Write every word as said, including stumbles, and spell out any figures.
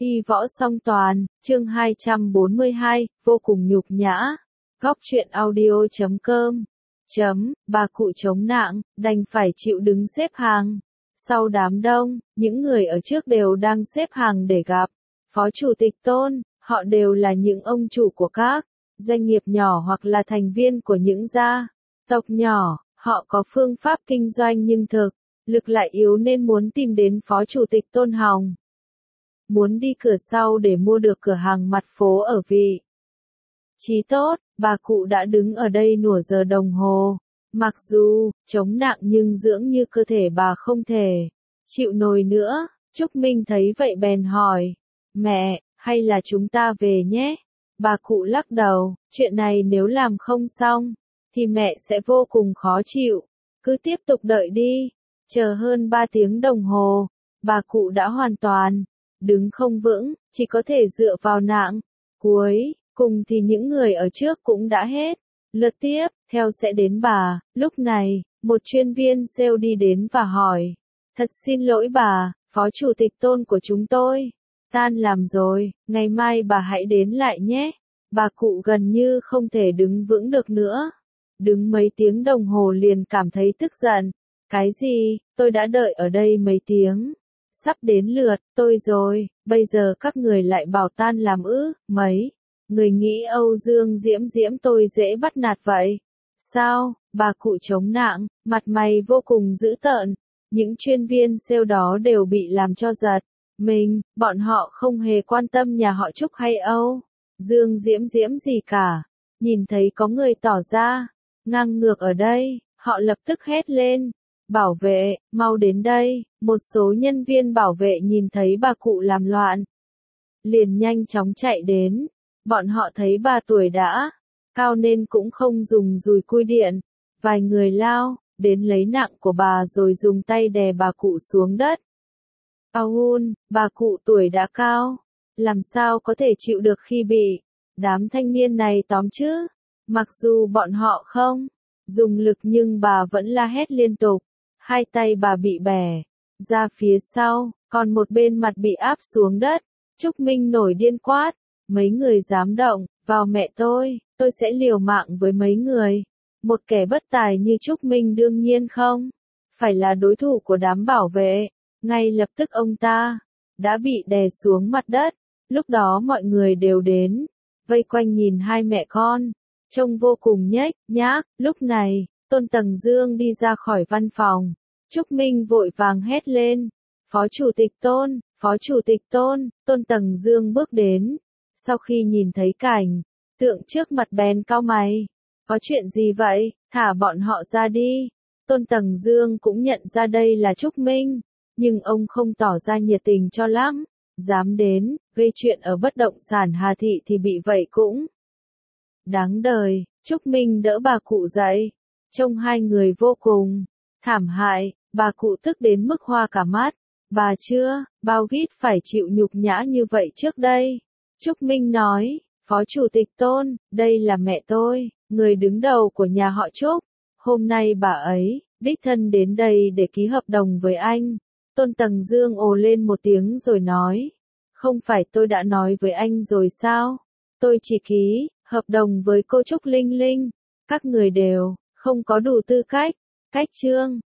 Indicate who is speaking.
Speaker 1: Y võ song toàn, chương hai trăm bốn mươi hai, vô cùng nhục nhã. Góc truyện audio chấm com. Chấm, bà cụ chống nạng, đành phải chịu đứng xếp hàng. Sau đám đông, những người ở trước đều đang xếp hàng để gặp Phó Chủ tịch Tôn, họ đều là những ông chủ của các doanh nghiệp nhỏ hoặc là thành viên của những gia tộc nhỏ, họ có phương pháp kinh doanh nhưng thực lực lại yếu nên muốn tìm đến Phó Chủ tịch Tôn Hồng. Muốn đi cửa sau để mua được cửa hàng mặt phố ở vị trí tốt, bà cụ đã đứng ở đây nửa giờ đồng hồ. Mặc dù chống nặng nhưng dưỡng như cơ thể bà không thể chịu nổi nữa. Trúc Minh thấy vậy bèn hỏi, mẹ, hay là chúng ta về nhé? Bà cụ lắc đầu, chuyện này nếu làm không xong, thì mẹ sẽ vô cùng khó chịu. Cứ tiếp tục đợi đi. Chờ hơn ba tiếng đồng hồ, bà cụ đã hoàn toàn đứng không vững, chỉ có thể dựa vào nạng. Cuối cùng thì những người ở trước cũng đã hết lượt tiếp theo sẽ đến bà. Lúc này, một chuyên viên sale đi đến và hỏi, thật xin lỗi bà, Phó Chủ tịch Tôn của chúng tôi tan làm rồi, ngày mai bà hãy đến lại nhé. Bà cụ gần như không thể đứng vững được nữa. Đứng mấy tiếng đồng hồ liền cảm thấy tức giận. Cái gì, tôi đã đợi ở đây mấy tiếng. Sắp đến lượt tôi rồi, bây giờ các người lại bảo tan làm ư? Mấy người nghĩ Âu Dương Diễm Diễm tôi dễ bắt nạt vậy? Sao? Bà cụ chống nạng, mặt mày vô cùng dữ tợn. Những chuyên viên sale đó đều bị làm cho giật mình, bọn họ không hề quan tâm nhà họ Trúc hay Âu Dương Diễm Diễm gì cả. Nhìn thấy có người tỏ ra ngang ngược ở đây, họ lập tức hét lên, bảo vệ, mau đến đây. Một số nhân viên bảo vệ nhìn thấy bà cụ làm loạn, liền nhanh chóng chạy đến. Bọn họ thấy bà tuổi đã cao nên cũng không dùng dùi cui điện. Vài người lao đến lấy nạng của bà rồi dùng tay đè bà cụ xuống đất. Aun, bà cụ tuổi đã cao, làm sao có thể chịu được khi bị đám thanh niên này tóm chứ? Mặc dù bọn họ không dùng lực nhưng bà vẫn la hét liên tục. Hai tay bà bị bẻ ra phía sau, còn một bên mặt bị áp xuống đất. Trúc Minh nổi điên quát, mấy người dám động vào mẹ tôi, tôi sẽ liều mạng với mấy người. Một kẻ bất tài như Trúc Minh đương nhiên không phải là đối thủ của đám bảo vệ. Ngay lập tức ông ta đã bị đè xuống mặt đất. Lúc đó mọi người đều đến vây quanh nhìn hai mẹ con, trông vô cùng nhếch nhác. Lúc này, Tôn Tầng Dương đi ra khỏi văn phòng. Trúc Minh vội vàng hét lên, Phó Chủ tịch Tôn, Phó Chủ tịch Tôn. Tôn Tầng Dương bước đến. Sau khi nhìn thấy cảnh tượng trước mặt bèn cau mày. Có chuyện gì vậy? Thả bọn họ ra đi. Tôn Tầng Dương cũng nhận ra đây là Trúc Minh, nhưng ông không tỏ ra nhiệt tình cho lắm. Dám đến gây chuyện ở bất động sản Hà Thị thì bị vậy cũng đáng đời. Trúc Minh đỡ bà cụ dậy, trông hai người vô cùng thảm hại. Bà cụ tức đến mức hoa cả mắt. Bà chưa bao gít phải chịu nhục nhã như vậy trước đây. Trúc Minh nói, Phó Chủ tịch Tôn, đây là mẹ tôi, người đứng đầu của nhà họ Trúc. Hôm nay bà ấy đích thân đến đây để ký hợp đồng với anh. Tôn Tầng Dương ồ lên một tiếng rồi nói, không phải tôi đã nói với anh rồi sao? Tôi chỉ ký hợp đồng với cô Trúc Linh Linh. Các người đều không có đủ tư cách. Cách chương